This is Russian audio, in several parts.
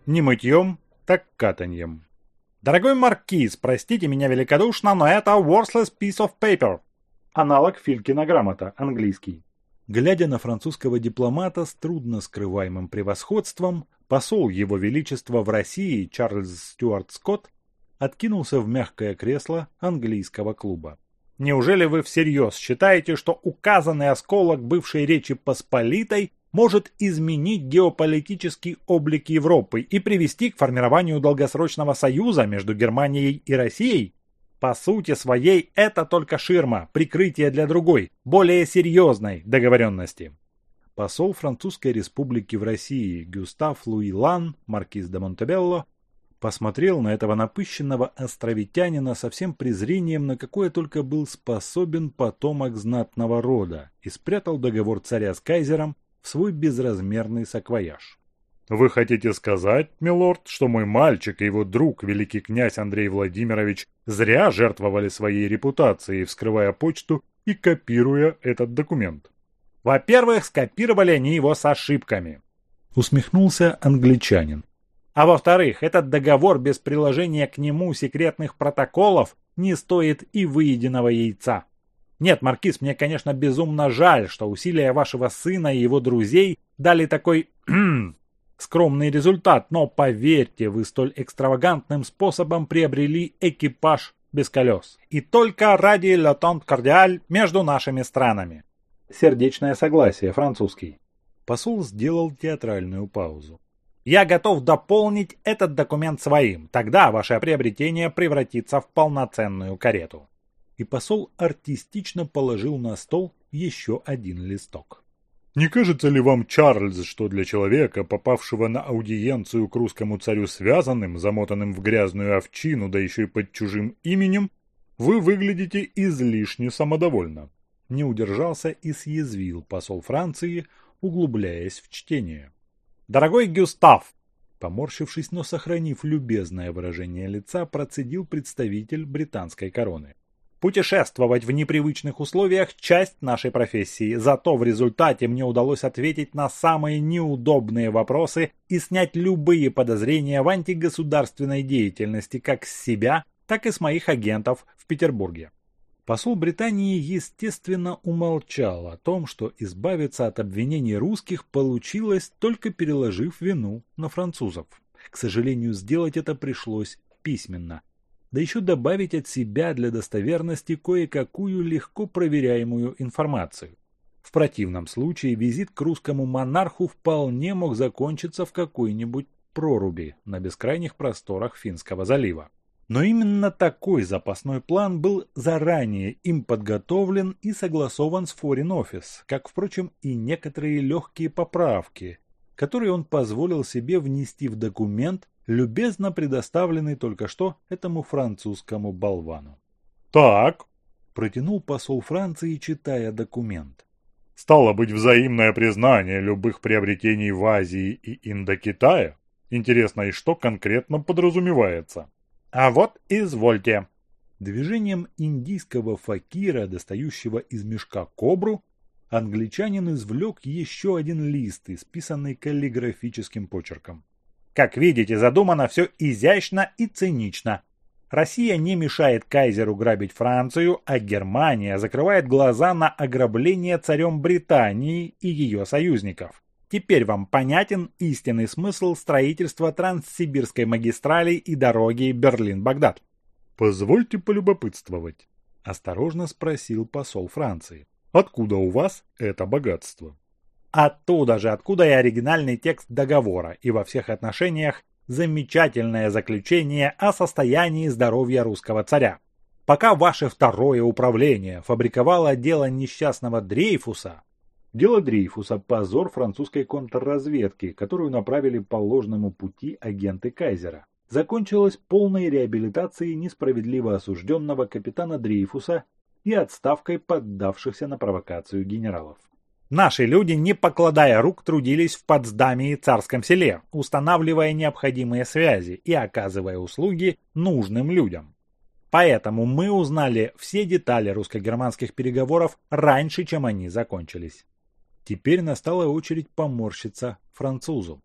Не мытьем, так катаньем. Дорогой маркиз, простите меня великодушно, но это worthless piece of paper. Аналог Филькина грамота, английский. Глядя на французского дипломата с трудно скрываемым превосходством, посол Его Величества в России Чарльз Стюарт Скотт откинулся в мягкое кресло английского клуба. Неужели вы всерьез считаете, что указанный осколок бывшей Речи Посполитой может изменить геополитический облик Европы и привести к формированию долгосрочного союза между Германией и Россией? По сути своей, это только ширма, прикрытие для другой, более серьезной договоренности. Посол Французской Республики в России Гюстав Луи Лан, маркиз де Монтебелло, посмотрел на этого напыщенного островитянина со всем презрением, на какое только был способен потомок знатного рода, и спрятал договор царя с кайзером в свой безразмерный саквояж. «Вы хотите сказать, милорд, что мой мальчик и его друг, великий князь Андрей Владимирович, зря жертвовали своей репутацией, вскрывая почту и копируя этот документ?» «Во-первых, скопировали они его с ошибками», — усмехнулся англичанин. «А во-вторых, этот договор без приложения к нему секретных протоколов не стоит и выеденного яйца. Нет, маркиз, мне, конечно, безумно жаль, что усилия вашего сына и его друзей дали такой скромный результат, но поверьте, вы столь экстравагантным способом приобрели экипаж без колес. И только ради l'entente cordiale между нашими странами». Сердечное согласие, французский. Посол сделал театральную паузу. «Я готов дополнить этот документ своим, тогда ваше приобретение превратится в полноценную карету». И посол артистично положил на стол еще один листок. «Не кажется ли вам, Чарльз, что для человека, попавшего на аудиенцию к русскому царю связанным, замотанным в грязную овчину, да еще и под чужим именем, вы выглядите излишне самодовольно?» Не удержался и съязвил посол Франции, углубляясь в чтение. «Дорогой Гюстав!» Поморщившись, но сохранив любезное выражение лица, процедил представитель британской короны. «Путешествовать в непривычных условиях – часть нашей профессии, зато в результате мне удалось ответить на самые неудобные вопросы и снять любые подозрения в антигосударственной деятельности как с себя, так и с моих агентов в Петербурге». Посол Британии, естественно, умолчал о том, что избавиться от обвинений русских получилось, только переложив вину на французов. К сожалению, сделать это пришлось письменно. Да еще добавить от себя для достоверности кое-какую легко проверяемую информацию. В противном случае визит к русскому монарху вполне мог закончиться в какой-нибудь проруби на бескрайних просторах Финского залива. Но именно такой запасной план был заранее им подготовлен и согласован с Foreign Office, как, впрочем, и некоторые легкие поправки, которые он позволил себе внести в документ, любезно предоставленный только что этому французскому болвану. «Так», – протянул посол Франции, читая документ. «Стало быть, взаимное признание любых приобретений в Азии и Индокитае? Интересно, и что конкретно подразумевается?» «А вот извольте». Движением индийского факира, достающего из мешка кобру, англичанин извлек еще один лист, исписанный каллиграфическим почерком. «Как видите, задумано все изящно и цинично. Россия не мешает кайзеру грабить Францию, а Германия закрывает глаза на ограбление царем Британии и ее союзников. Теперь вам понятен истинный смысл строительства Транссибирской магистрали и дороги Берлин-Багдад?» «Позвольте полюбопытствовать», – осторожно спросил посол Франции. «Откуда у вас это богатство?» «Оттуда же, откуда и оригинальный текст договора, и во всех отношениях замечательное заключение о состоянии здоровья русского царя. Пока ваше второе управление фабриковало дело несчастного Дрейфуса». Дело Дрейфуса – позор французской контрразведки, которую направили по ложному пути агенты кайзера. Закончилось полной реабилитацией несправедливо осужденного капитана Дрейфуса и отставкой поддавшихся на провокацию генералов. Наши люди, не покладая рук, трудились в Потсдаме и Царском Селе, устанавливая необходимые связи и оказывая услуги нужным людям. Поэтому мы узнали все детали русско-германских переговоров раньше, чем они закончились. Теперь настала очередь поморщиться французу.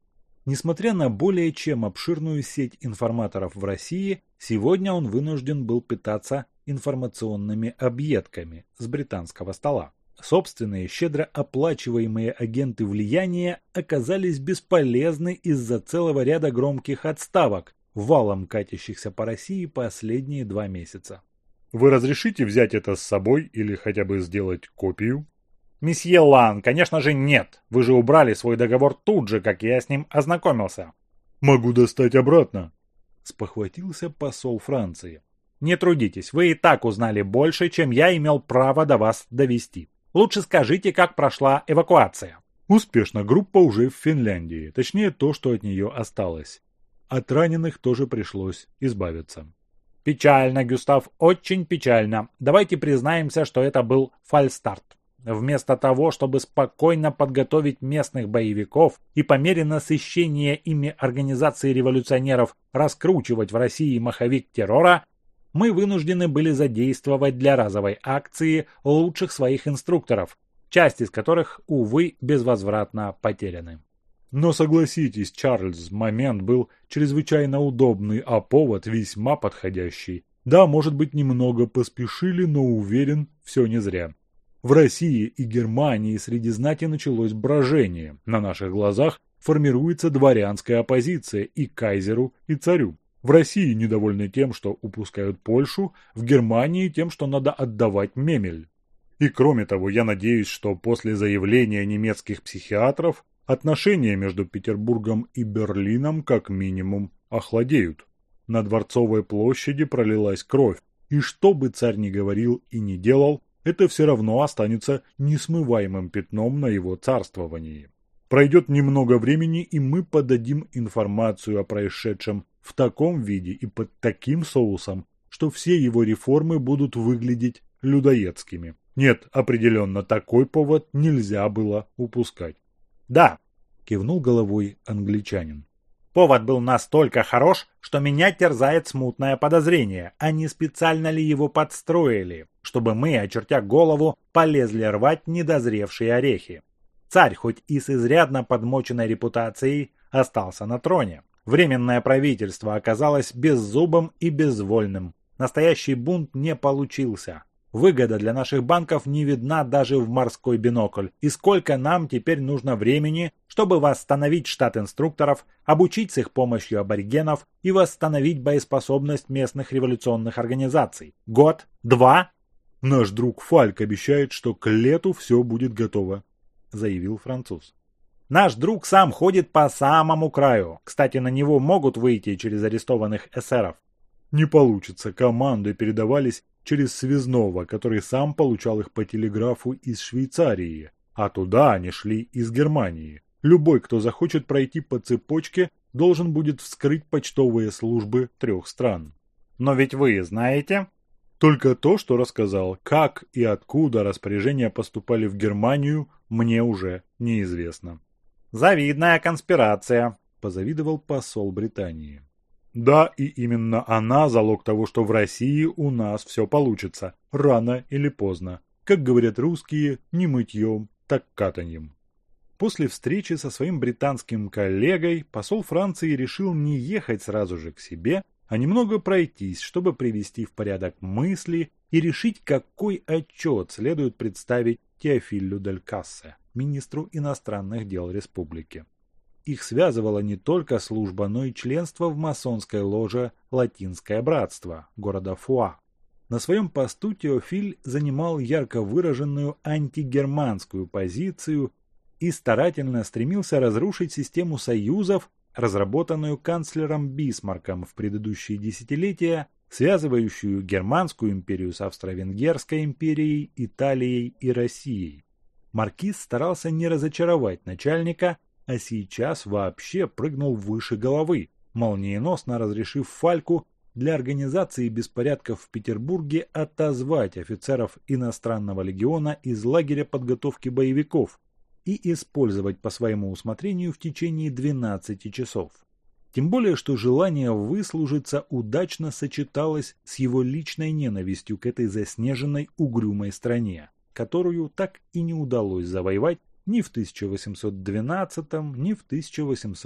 Несмотря на более чем обширную сеть информаторов в России, сегодня он вынужден был питаться информационными объедками с британского стола. Собственные щедро оплачиваемые агенты влияния оказались бесполезны из-за целого ряда громких отставок, валом катящихся по России последние 2 месяца. Вы разрешите взять это с собой или хотя бы сделать копию? Месье Лан, конечно же нет. Вы же убрали свой договор тут же, как я с ним ознакомился. Могу достать обратно. Спохватился посол Франции. Не трудитесь, вы и так узнали больше, чем я имел право до вас довести. Лучше скажите, как прошла эвакуация. Успешно, группа уже в Финляндии, точнее то, что от нее осталось. От раненых тоже пришлось избавиться. Печально, Гюстав, очень печально. Давайте признаемся, что это был фальстарт. Вместо того, чтобы спокойно подготовить местных боевиков и по мере насыщения ими организации революционеров раскручивать в России маховик террора, мы вынуждены были задействовать для разовой акции лучших своих инструкторов, часть из которых, увы, безвозвратно потеряны. Но согласитесь, Чарльз, момент был чрезвычайно удобный, а повод весьма подходящий. Да, может быть, немного поспешили, но уверен, все не зря. В России и Германии среди знати началось брожение. На наших глазах формируется дворянская оппозиция и кайзеру, и царю. В России недовольны тем, что упускают Польшу, в Германии тем, что надо отдавать Мемель. И кроме того, я надеюсь, что после заявления немецких психиатров отношения между Петербургом и Берлином как минимум охладеют. На Дворцовой площади пролилась кровь, и что бы царь ни говорил и ни делал, это все равно останется несмываемым пятном на его царствовании. Пройдет немного времени, и мы подадим информацию о происшедшем в таком виде и под таким соусом, что все его реформы будут выглядеть людоедскими. Нет, определенно такой повод нельзя было упускать. Да, кивнул головой англичанин. Повод был настолько хорош, что меня терзает смутное подозрение, а не специально ли его подстроили, чтобы мы, очертя голову, полезли рвать недозревшие орехи. Царь, хоть и с изрядно подмоченной репутацией, остался на троне. Временное правительство оказалось беззубым и безвольным. Настоящий бунт не получился. Выгода для наших банков не видна даже в морской бинокль. И сколько нам теперь нужно времени, чтобы восстановить штат инструкторов, обучить с их помощью аборигенов и восстановить боеспособность местных революционных организаций? Год? 2? Наш друг Фальк обещает, что к лету все будет готово, заявил француз. Наш друг сам ходит по самому краю. Кстати, на него могут выйти через арестованных эсеров. Не получится, команды передавались через связного, который сам получал их по телеграфу из Швейцарии, а туда они шли из Германии. Любой, кто захочет пройти по цепочке, должен будет вскрыть почтовые службы 3 стран. Но ведь вы знаете... Только то, что рассказал, как и откуда распоряжения поступали в Германию, мне уже неизвестно. «Завидная конспирация», – позавидовал посол Британии. Да, и именно она залог того, что в России у нас все получится, рано или поздно. Как говорят русские, не мытьем, так катаньем. После встречи со своим британским коллегой посол Франции решил не ехать сразу же к себе, а немного пройтись, чтобы привести в порядок мысли и решить, какой отчет следует представить Теофилю дель Кассе, министру иностранных дел республики. Их связывала не только служба, но и членство в масонской ложе «Латинское братство» города Фуа. На своем посту Теофиль занимал ярко выраженную антигерманскую позицию и старательно стремился разрушить систему союзов, разработанную канцлером Бисмарком в предыдущие десятилетия, связывающую Германскую империю с Австро-Венгерской империей, Италией и Россией. Маркиз старался не разочаровать начальника, а сейчас вообще прыгнул выше головы, молниеносно разрешив Фальку для организации беспорядков в Петербурге отозвать офицеров иностранного легиона из лагеря подготовки боевиков и использовать по своему усмотрению в течение 12 часов. Тем более, что желание выслужиться удачно сочеталось с его личной ненавистью к этой заснеженной угрюмой стране, которую так и не удалось завоевать ни в 1812, ни в 1815.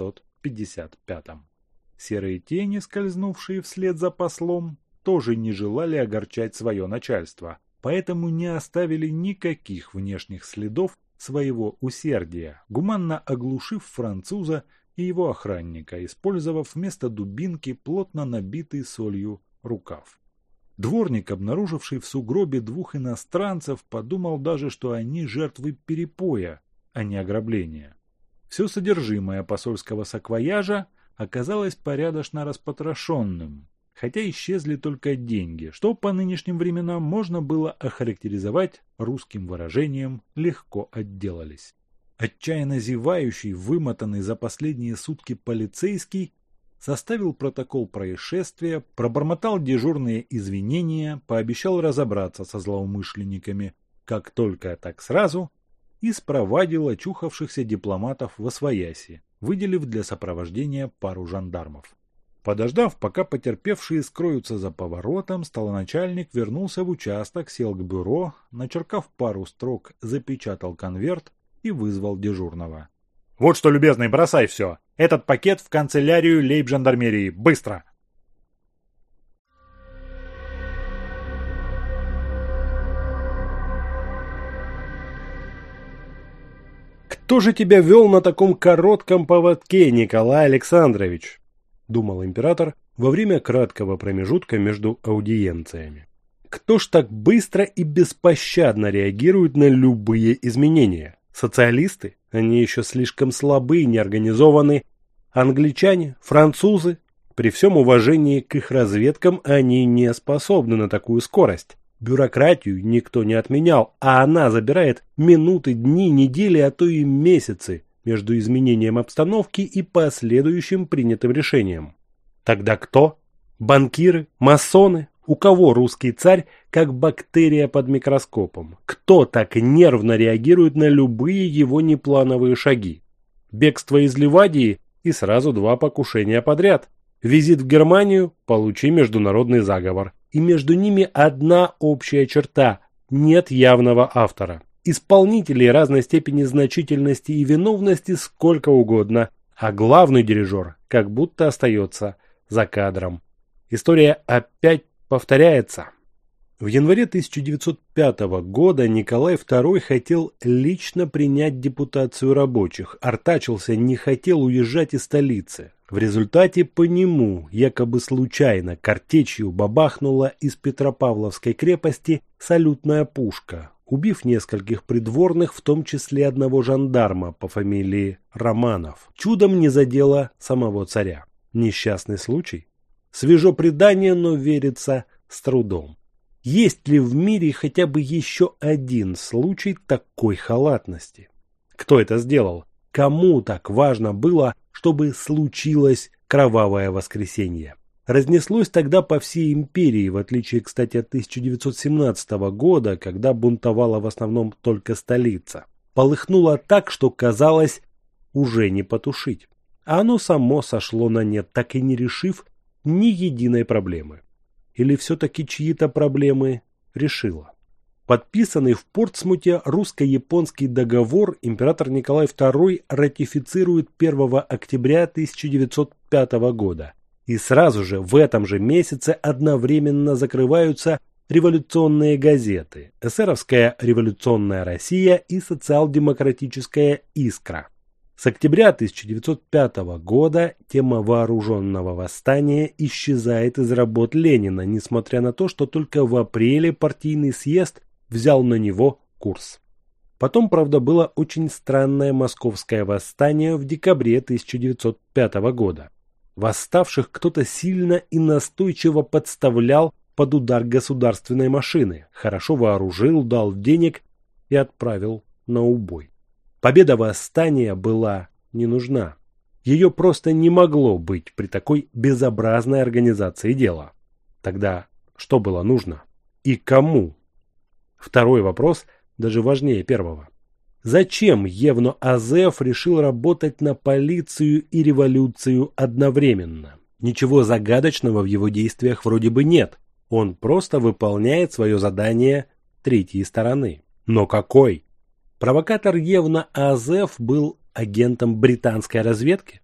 1955. Серые тени, скользнувшие вслед за послом, тоже не желали огорчать свое начальство, поэтому не оставили никаких внешних следов своего усердия, гуманно оглушив француза и его охранника, использовав вместо дубинки плотно набитый солью рукав. Дворник, обнаруживший в сугробе двух иностранцев, подумал даже, что они жертвы перепоя, а не ограбления. Все содержимое посольского саквояжа оказалось порядочно распотрошенным, хотя исчезли только деньги, что по нынешним временам можно было охарактеризовать русским выражением «легко отделались». Отчаянно зевающий, вымотанный за последние сутки полицейский составил протокол происшествия, пробормотал дежурные извинения, пообещал разобраться со злоумышленниками как только, так сразу, и спровадил очухавшихся дипломатов восвояси, выделив для сопровождения пару жандармов. Подождав, пока потерпевшие скроются за поворотом, столоначальник вернулся в участок, сел к бюро, начеркав пару строк, запечатал конверт и вызвал дежурного. «Вот что, любезный, бросай все. Этот пакет в канцелярию лейб-жандармерии. Быстро!» «Кто же тебя вел на таком коротком поводке, Николай Александрович?» — думал император во время краткого промежутка между аудиенциями. «Кто ж так быстро и беспощадно реагирует на любые изменения? Социалисты? Они еще слишком слабы и неорганизованы. Англичане? Французы? При всем уважении к их разведкам они не способны на такую скорость. Бюрократию никто не отменял, а она забирает минуты, дни, недели, а то и месяцы между изменением обстановки и последующим принятым решением. Тогда кто? Банкиры? Масоны? У кого русский царь как бактерия под микроскопом? Кто так нервно реагирует на любые его неплановые шаги? Бегство из Ливадии и сразу 2 покушения подряд. Визит в Германию – получи международный заговор. И между ними одна общая черта – нет явного автора. Исполнителей разной степени значительности и виновности сколько угодно, а главный дирижер как будто остается за кадром. История опять повторяется. В январе 1905 года Николай II хотел лично принять депутацию рабочих, артачился, не хотел уезжать из столицы. В результате по нему, якобы случайно, картечью бабахнула из Петропавловской крепости салютная пушка, убив нескольких придворных, в том числе одного жандарма по фамилии Романов. Чудом не задела самого царя. Несчастный случай? Свежо предание, но верится с трудом. Есть ли в мире хотя бы еще один случай такой халатности? Кто это сделал? Кому так важно было, чтобы случилось кровавое воскресенье? Разнеслось тогда по всей империи, в отличие, кстати, от 1917 года, когда бунтовала в основном только столица. Полыхнуло так, что казалось, уже не потушить. А оно само сошло на нет, так и не решив ни единой проблемы. Или все-таки чьи-то проблемы решило? Подписанный в Портсмуте русско-японский договор император Николай II ратифицирует 1 октября 1905 года. И сразу же в этом же месяце одновременно закрываются революционные газеты «Эсеровская революционная Россия» и «Социал-демократическая Искра». С октября 1905 года тема вооруженного восстания исчезает из работ Ленина, несмотря на то, что только в апреле партийный съезд взял на него курс. Потом, правда, было очень странное московское восстание в декабре 1905 года. Восставших кто-то сильно и настойчиво подставлял под удар государственной машины, хорошо вооружил, дал денег и отправил на убой. Победа восстания была не нужна. Ее просто не могло быть при такой безобразной организации дела. Тогда что было нужно? И кому? Второй вопрос даже важнее первого. Зачем Евно Азеф решил работать на полицию и революцию одновременно? Ничего загадочного в его действиях вроде бы нет. Он просто выполняет свое задание третьей стороны. Но какой? Провокатор Евно Азеф был агентом британской разведки?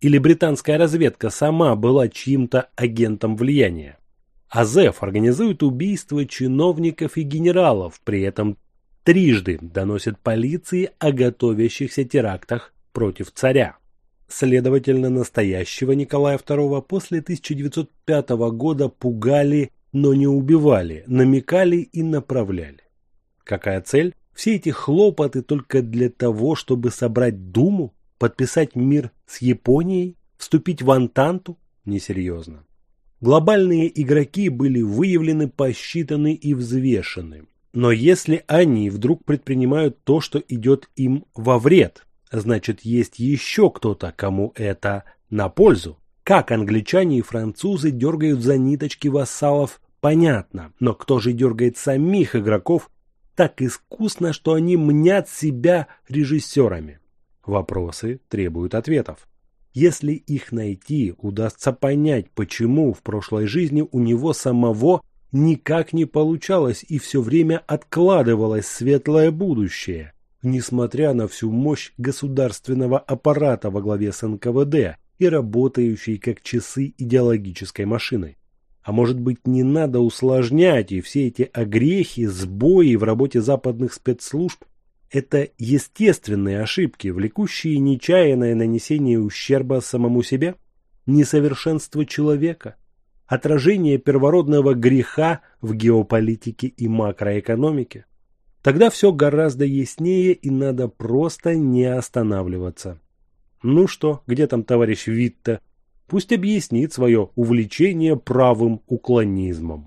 Или британская разведка сама была чьим-то агентом влияния? Азеф организует убийство чиновников и генералов, при этом трижды доносит полиции о готовящихся терактах против царя. Следовательно, настоящего Николая II после 1905 года пугали, но не убивали, намекали и направляли. Какая цель? Все эти хлопоты только для того, чтобы собрать Думу, подписать мир с Японией, вступить в Антанту? Несерьезно. Глобальные игроки были выявлены, посчитаны и взвешены. Но если они вдруг предпринимают то, что идет им во вред, значит, есть еще кто-то, кому это на пользу. Как англичане и французы дергают за ниточки вассалов, понятно. Но кто же дергает самих игроков так искусно, что они мнят себя режиссерами? Вопросы требуют ответов. Если их найти, удастся понять, почему в прошлой жизни у него самого никак не получалось и все время откладывалось светлое будущее, несмотря на всю мощь государственного аппарата во главе с НКВД и работающей как часы идеологической машиной. А может быть, не надо усложнять, и все эти огрехи, сбои в работе западных спецслужб – это естественные ошибки, влекущие нечаянное нанесение ущерба самому себе, несовершенство человека, отражение первородного греха в геополитике и макроэкономике. Тогда все гораздо яснее, и надо просто не останавливаться. Ну что, где там товарищ Витте? Пусть объяснит свое увлечение правым уклонизмом.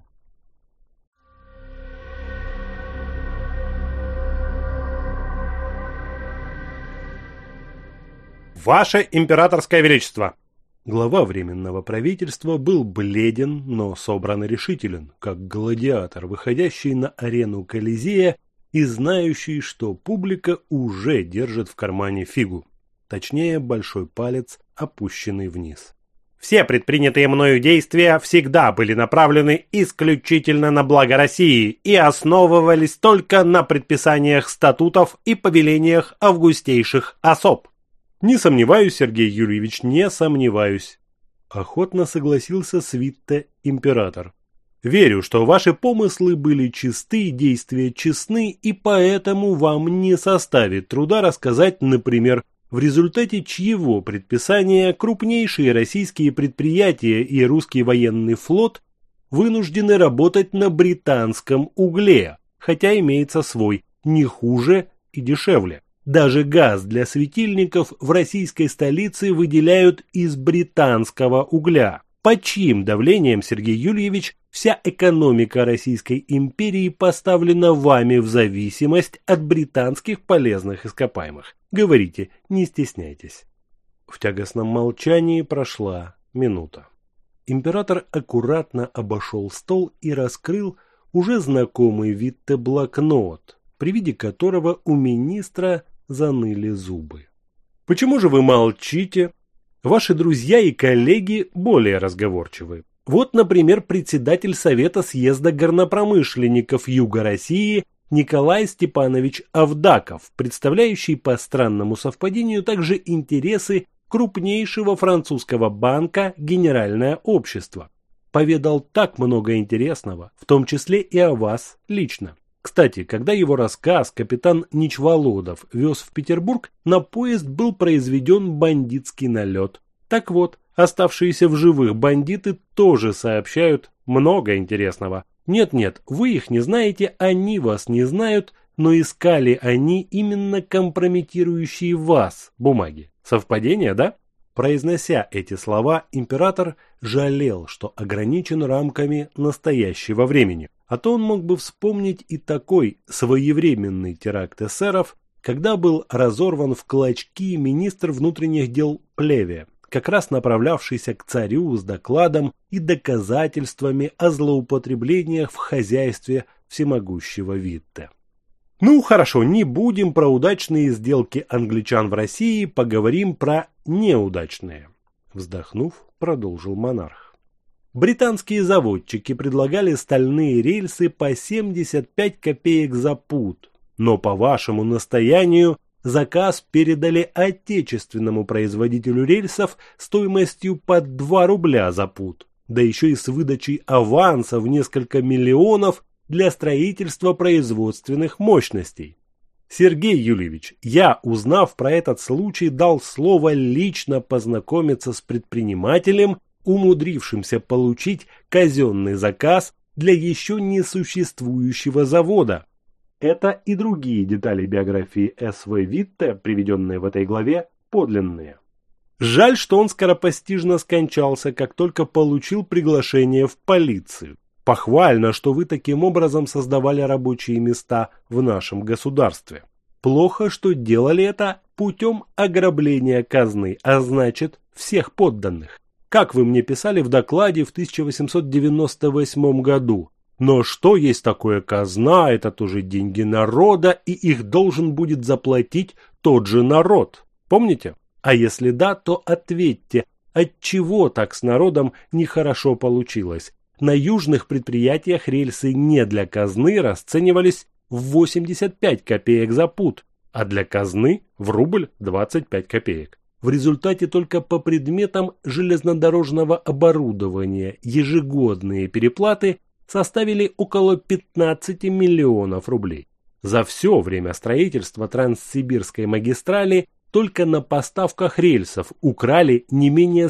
Ваше императорское величество! Глава Временного правительства был бледен, но собран и решителен, как гладиатор, выходящий на арену Колизея и знающий, что публика уже держит в кармане фигу, точнее большой палец, опущенный вниз. Все предпринятые мною действия всегда были направлены исключительно на благо России и основывались только на предписаниях статутов и повелениях августейших особ. Не сомневаюсь, Сергей Юрьевич, не сомневаюсь. Охотно согласился с Витте император. Верю, что ваши помыслы были чисты, действия честны, и поэтому вам не составит труда рассказать, например, в результате чьего предписания крупнейшие российские предприятия и русский военный флот вынуждены работать на британском угле, хотя имеется свой, не хуже и дешевле. Даже газ для светильников в российской столице выделяют из британского угля. Под чьим давлением, Сергей Юрьевич, вся экономика Российской империи поставлена вами в зависимость от британских полезных ископаемых? Говорите, не стесняйтесь. В тягостном молчании прошла минута. Император аккуратно обошел стол и раскрыл уже знакомый Витте блокнот, при виде которого у министра заныли зубы. Почему же вы молчите? Ваши друзья и коллеги более разговорчивы. Вот, например, председатель Совета съезда горнопромышленников Юга России Николай Степанович Авдаков, представляющий по странному совпадению также интересы крупнейшего французского банка «Генеральное общество». Поведал так много интересного, в том числе и о вас лично. Кстати, когда его рассказ капитан Ничволодов вез в Петербург, на поезд был произведен бандитский налет. Так вот, оставшиеся в живых бандиты тоже сообщают много интересного. Нет-нет, вы их не знаете, они вас не знают, но искали они именно компрометирующие вас бумаги. Совпадение, да? Произнося эти слова, император жалел, что ограничен рамками настоящего времени. А то он мог бы вспомнить и такой своевременный теракт эсеров, когда был разорван в клочки министр внутренних дел Плеве, как раз направлявшийся к царю с докладом и доказательствами о злоупотреблениях в хозяйстве всемогущего Витте. Ну хорошо, не будем про удачные сделки англичан в России, поговорим про неудачные. Вздохнув, продолжил монарх. Британские заводчики предлагали стальные рельсы по 75 копеек за пуд, но по вашему настоянию заказ передали отечественному производителю рельсов стоимостью под 2 рубля за пуд, да еще и с выдачей аванса в несколько миллионов для строительства производственных мощностей. Сергей Юльевич, я, узнав про этот случай, дал слово лично познакомиться с предпринимателем, умудрившимся получить казенный заказ для еще не существующего завода. Это и другие детали биографии С.В. Витте, приведенные в этой главе, подлинные. Жаль, что он скоропостижно скончался, как только получил приглашение в полицию. Похвально, что вы таким образом создавали рабочие места в нашем государстве. Плохо, что делали это путем ограбления казны, а значит, всех подданных. Как вы мне писали в докладе в 1898 году. Но что есть такое казна, это тоже деньги народа, и их должен будет заплатить тот же народ. Помните? А если да, то ответьте, отчего так с народом нехорошо получилось? На южных предприятиях рельсы не для казны расценивались в 85 копеек за пуд, а для казны в рубль 25 копеек. В результате только по предметам железнодорожного оборудования ежегодные переплаты составили около 15 миллионов рублей. За все время строительства Транссибирской магистрали только на поставках рельсов украли не менее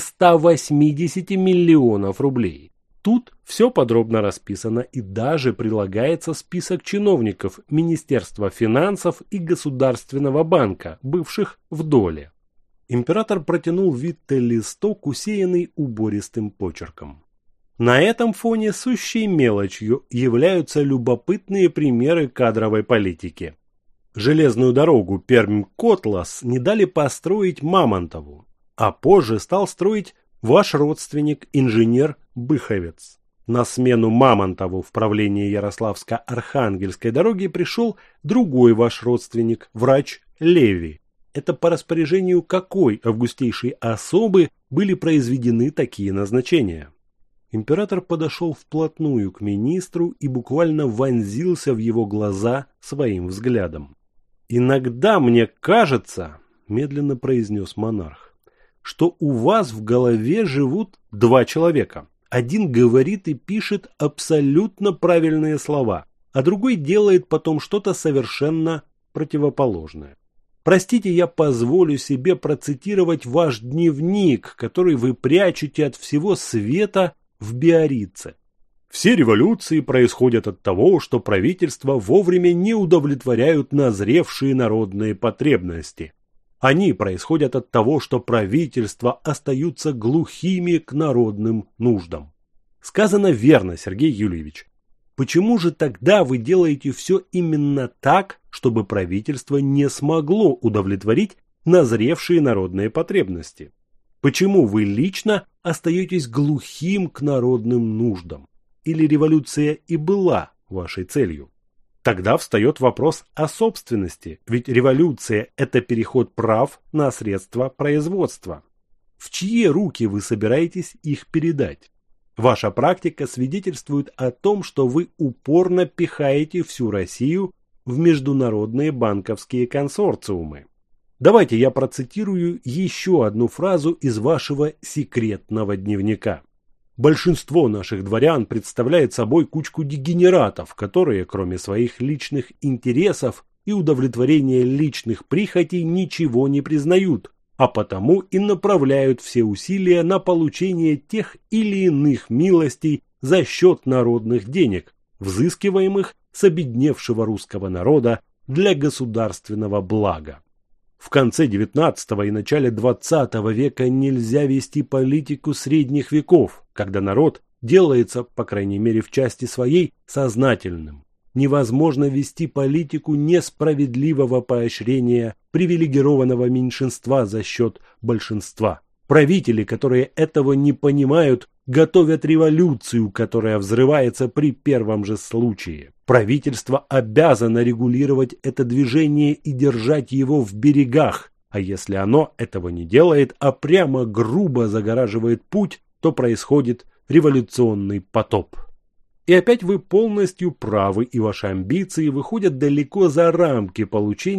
180 миллионов рублей. Тут все подробно расписано и даже прилагается список чиновников Министерства финансов и Государственного банка, бывших в доле. Император протянул Витте листок, усеянный убористым почерком. На этом фоне сущей мелочью являются любопытные примеры кадровой политики. Железную дорогу Пермь-Котлас не дали построить Мамонтову, а позже стал строить ваш родственник, инженер Быховец. На смену Мамонтову в правлении Ярославско-Архангельской дороги пришел другой ваш родственник, врач Леви. Это по распоряжению какой августейшей особы были произведены такие назначения? Император подошел вплотную к министру и буквально вонзился в его глаза своим взглядом. «Иногда мне кажется, — медленно произнес монарх, — что у вас в голове живут 2 человека. Один говорит и пишет абсолютно правильные слова, а другой делает потом что-то совершенно противоположное. Простите, я позволю себе процитировать ваш дневник, который вы прячете от всего света в Биаррице. Все революции происходят от того, что правительства вовремя не удовлетворяют назревшие народные потребности. Они происходят от того, что правительства остаются глухими к народным нуждам. Сказано верно, Сергей Юльевич. Почему же тогда вы делаете все именно так, чтобы правительство не смогло удовлетворить назревшие народные потребности? Почему вы лично остаетесь глухим к народным нуждам? Или революция и была вашей целью? Тогда встает вопрос о собственности, ведь революция – это переход прав на средства производства. В чьи руки вы собираетесь их передать? Ваша практика свидетельствует о том, что вы упорно пихаете всю Россию в международные банковские консорциумы. Давайте я процитирую еще одну фразу из вашего секретного дневника. Большинство наших дворян представляет собой кучку дегенератов, которые, кроме своих личных интересов и удовлетворения личных прихотей, ничего не признают, а потому и направляют все усилия на получение тех или иных милостей за счет народных денег, взыскиваемых с обедневшего русского народа для государственного блага. В конце XIX и начале XX века нельзя вести политику средних веков, когда народ делается, по крайней мере в части своей, сознательным. Невозможно вести политику несправедливого поощрения привилегированного меньшинства за счет большинства. Правители, которые этого не понимают, готовят революцию, которая взрывается при первом же случае. Правительство обязано регулировать это движение и держать его в берегах, а если оно этого не делает, а прямо грубо загораживает путь, то происходит революционный потоп. И опять вы полностью правы, и ваши амбиции выходят далеко за рамки получения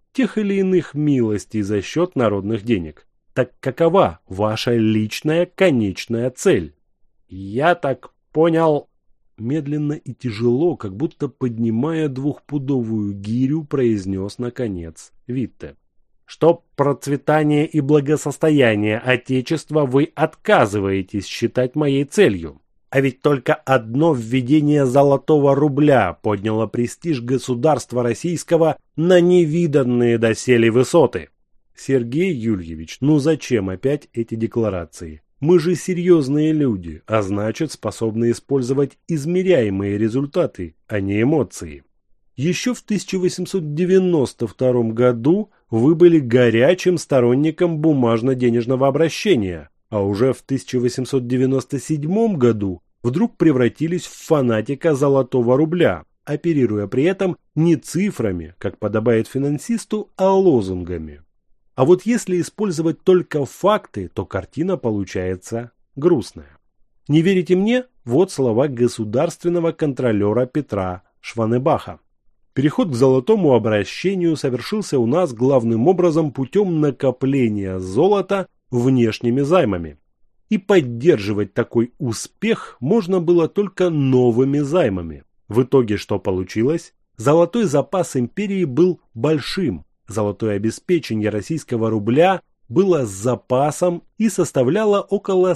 тех или иных милостей за счет народных денег. Так какова ваша личная конечная цель? Я так понял... Медленно и тяжело, как будто поднимая двухпудовую гирю, произнес наконец Витте. Что процветание и благосостояние Отечества вы отказываетесь считать моей целью. А ведь только одно введение золотого рубля подняло престиж государства российского на невиданные доселе высоты. Сергей Юльевич, ну зачем опять эти декларации? Мы же серьезные люди, а значит способны использовать измеряемые результаты, а не эмоции. Еще в 1892 году вы были горячим сторонником бумажно-денежного обращения, а уже в 1897 году вдруг превратились в фанатика золотого рубля, оперируя при этом не цифрами, как подобает финансисту, а лозунгами. А вот если использовать только факты, то картина получается грустная. Не верите мне? Вот слова государственного контролера Петра Шванебаха. Переход к золотому обращению совершился у нас главным образом путем накопления золота внешними займами. И поддерживать такой успех можно было только новыми займами. В итоге что получилось? Золотой запас империи был большим. Золотое обеспечение российского рубля было с запасом и составляло около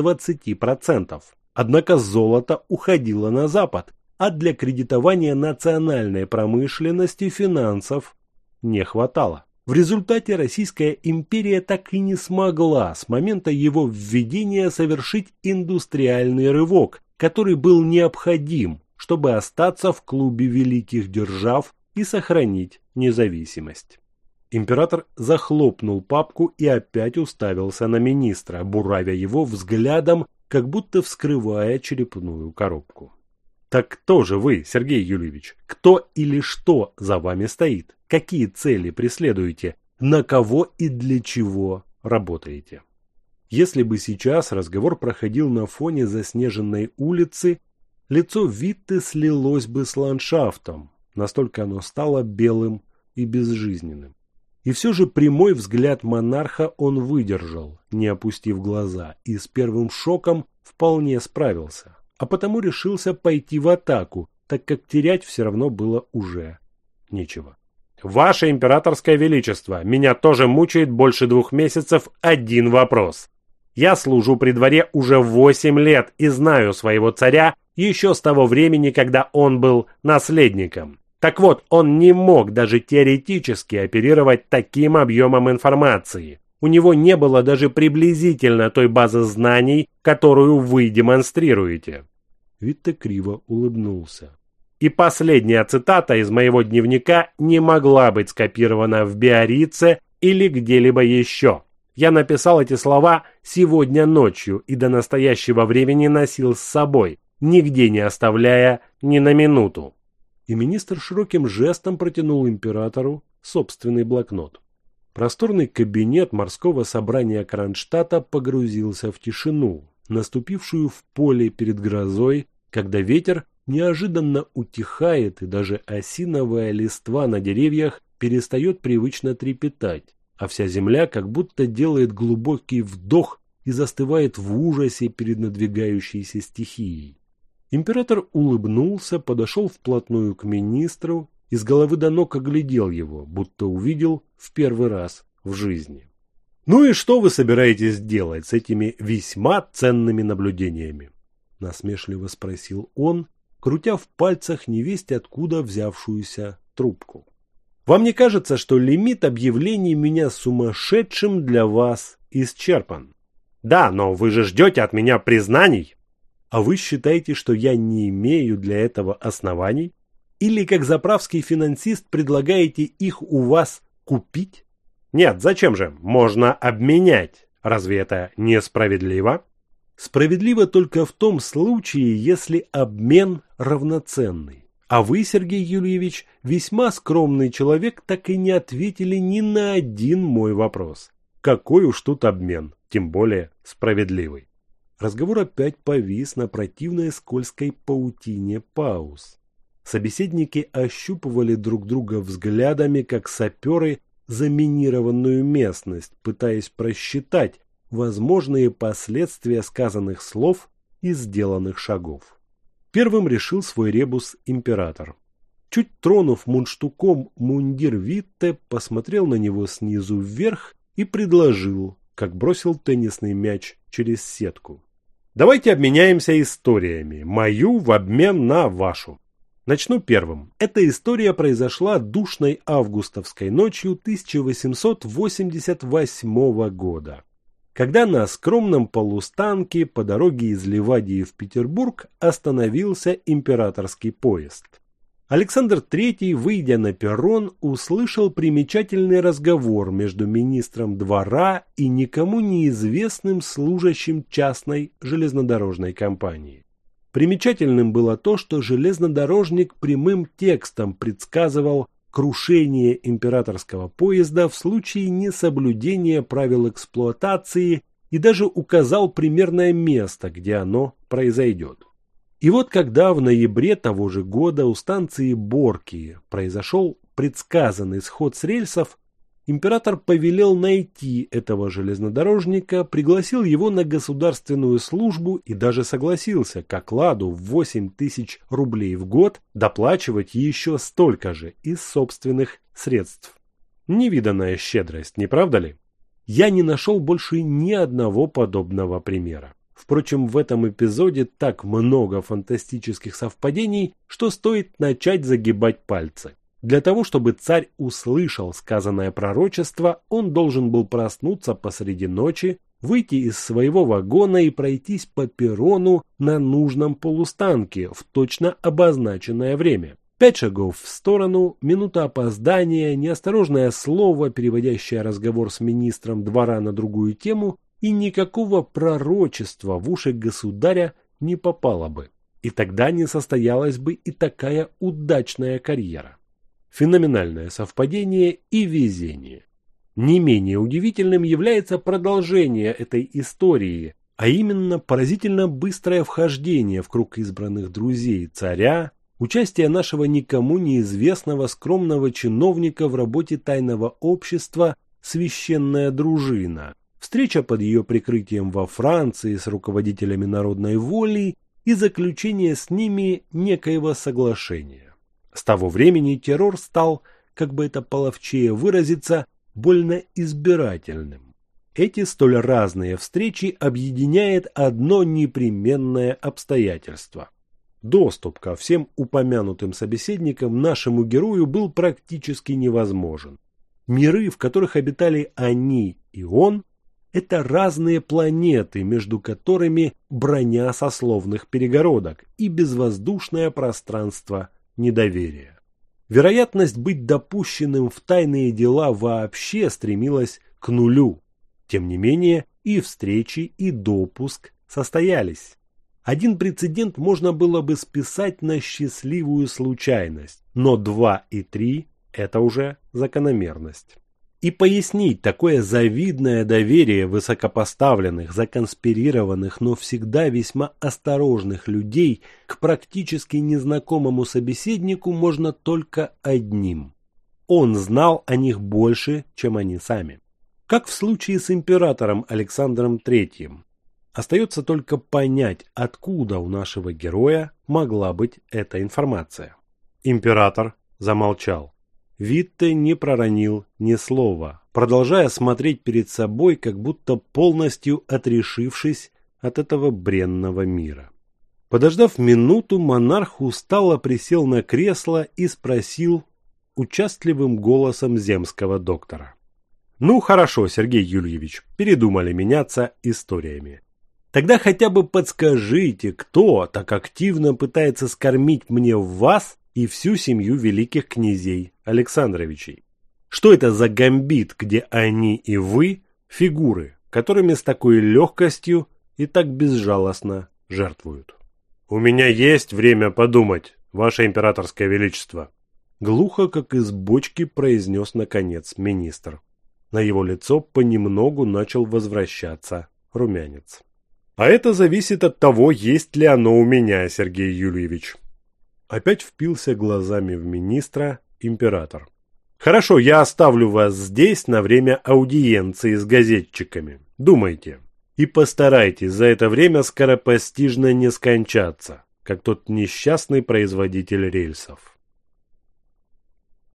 120%. Однако золото уходило на Запад, а для кредитования национальной промышленности финансов не хватало. В результате Российская империя так и не смогла с момента его введения совершить индустриальный рывок, который был необходим, чтобы остаться в клубе великих держав и сохранить независимость. Император захлопнул папку и опять уставился на министра, буравя его взглядом, как будто вскрывая черепную коробку. Так кто же вы, Сергей Юльевич? Кто или что за вами стоит? Какие цели преследуете? На кого и для чего работаете? Если бы сейчас разговор проходил на фоне заснеженной улицы, лицо Витте слилось бы с ландшафтом, настолько оно стало белым и безжизненным. И все же прямой взгляд монарха он выдержал, не опустив глаза, и с первым шоком вполне справился, а потому решился пойти в атаку, так как терять все равно было уже нечего. «Ваше императорское величество, меня тоже мучает больше 2 месяцев один вопрос. Я служу при дворе уже 8 лет и знаю своего царя еще с того времени, когда он был наследником. Так вот, он не мог даже теоретически оперировать таким объемом информации. У него не было даже приблизительно той базы знаний, которую вы демонстрируете». Витте криво улыбнулся. И последняя цитата из моего дневника не могла быть скопирована в Биаррице или где-либо еще. Я написал эти слова сегодня ночью и до настоящего времени носил с собой, нигде не оставляя ни на минуту. И министр широким жестом протянул императору собственный блокнот. Просторный кабинет морского собрания Кронштадта погрузился в тишину, наступившую в поле перед грозой, когда ветер неожиданно утихает и даже осиновая листва на деревьях перестает привычно трепетать, а вся земля как будто делает глубокий вдох и застывает в ужасе перед надвигающейся стихией. Император улыбнулся, подошел вплотную к министру и с головы до ног оглядел его, будто увидел в первый раз в жизни. «Ну и что вы собираетесь делать с этими весьма ценными наблюдениями?» – насмешливо спросил он, крутя в пальцах невесть откуда взявшуюся трубку. «Вам не кажется, что лимит объявлений меня сумасшедшим для вас исчерпан?» «Да, но вы же ждете от меня признаний!» «А вы считаете, что я не имею для этого оснований? Или, как заправский финансист, предлагаете их у вас купить?» «Нет, зачем же? Можно обменять. Разве это несправедливо?» «Справедливо только в том случае, если обмен равноценный. А вы, Сергей Юльевич, весьма скромный человек, так и не ответили ни на один мой вопрос. Какой уж тут обмен, тем более справедливый?» Разговор опять повис на противной скользкой паутине пауз. Собеседники ощупывали друг друга взглядами, как саперы, заминированную местность, пытаясь просчитать возможные последствия сказанных слов и сделанных шагов. Первым решил свой ребус император. Чуть тронув мундштуком мундир Витте, посмотрел на него снизу вверх и предложил, как бросил теннисный мяч через сетку. Давайте обменяемся историями, мою в обмен на вашу. Начну первым. Эта история произошла душной августовской ночью 1888 года, когда на скромном полустанке по дороге из Ливадии в Петербург остановился императорский поезд. Александр III, выйдя на перрон, услышал примечательный разговор между министром двора и никому неизвестным служащим частной железнодорожной компании. Примечательным было то, что железнодорожник прямым текстом предсказывал крушение императорского поезда в случае несоблюдения правил эксплуатации и даже указал примерное место, где оно произойдет. И вот когда в ноябре того же года у станции Борки произошел предсказанный сход с рельсов, император повелел найти этого железнодорожника, пригласил его на государственную службу и даже согласился к окладу в 8000 рублей в год доплачивать еще столько же из собственных средств. Невиданная щедрость, не правда ли? Я не нашел больше ни одного подобного примера. Впрочем, в этом эпизоде так много фантастических совпадений, что стоит начать загибать пальцы. Для того, чтобы царь услышал сказанное пророчество, он должен был проснуться посреди ночи, выйти из своего вагона и пройтись по перрону на нужном полустанке в точно обозначенное время. 5 шагов в сторону, минута опоздания, неосторожное слово, переводящее разговор с министром двора на другую тему, и никакого пророчества в уши государя не попало бы. И тогда не состоялась бы и такая удачная карьера. Феноменальное совпадение и везение. Не менее удивительным является продолжение этой истории, а именно поразительно быстрое вхождение в круг избранных друзей царя, участие нашего никому неизвестного скромного чиновника в работе тайного общества «Священная дружина», встреча под ее прикрытием во Франции с руководителями народной воли и заключение с ними некоего соглашения. С того времени террор стал, как бы это половчее выразиться, больно избирательным. Эти столь разные встречи объединяет одно непременное обстоятельство. Доступ ко всем упомянутым собеседникам нашему герою был практически невозможен. Миры, в которых обитали они и он, это разные планеты, между которыми броня сословных перегородок и безвоздушное пространство недоверия. Вероятность быть допущенным в тайные дела вообще стремилась к нулю. Тем не менее, и встречи, и допуск состоялись. Один прецедент можно было бы списать на счастливую случайность, но 2 и 3 – это уже закономерность. И пояснить такое завидное доверие высокопоставленных, законспирированных, но всегда весьма осторожных людей к практически незнакомому собеседнику можно только одним. Он знал о них больше, чем они сами. Как в случае с императором Александром III. Остается только понять, откуда у нашего героя могла быть эта информация. Император замолчал. Витте не проронил ни слова, продолжая смотреть перед собой, как будто полностью отрешившись от этого бренного мира. Подождав минуту, монарх устало присел на кресло и спросил участливым голосом земского доктора. «Ну хорошо, Сергей Юльевич, передумали меняться историями. Тогда хотя бы подскажите, кто так активно пытается скормить мне вас и всю семью великих князей Александровичей. Что это за гамбит, где они и вы – фигуры, которыми с такой легкостью и так безжалостно жертвуют?» «У меня есть время подумать, ваше императорское величество», – глухо, как из бочки, произнес наконец министр. На его лицо понемногу начал возвращаться румянец. «А это зависит от того, есть ли оно у меня, Сергей Юльевич». Опять впился глазами в министра император. Хорошо, я оставлю вас здесь на время аудиенции с газетчиками. Думайте. И постарайтесь за это время скоропостижно не скончаться, как тот несчастный производитель рельсов.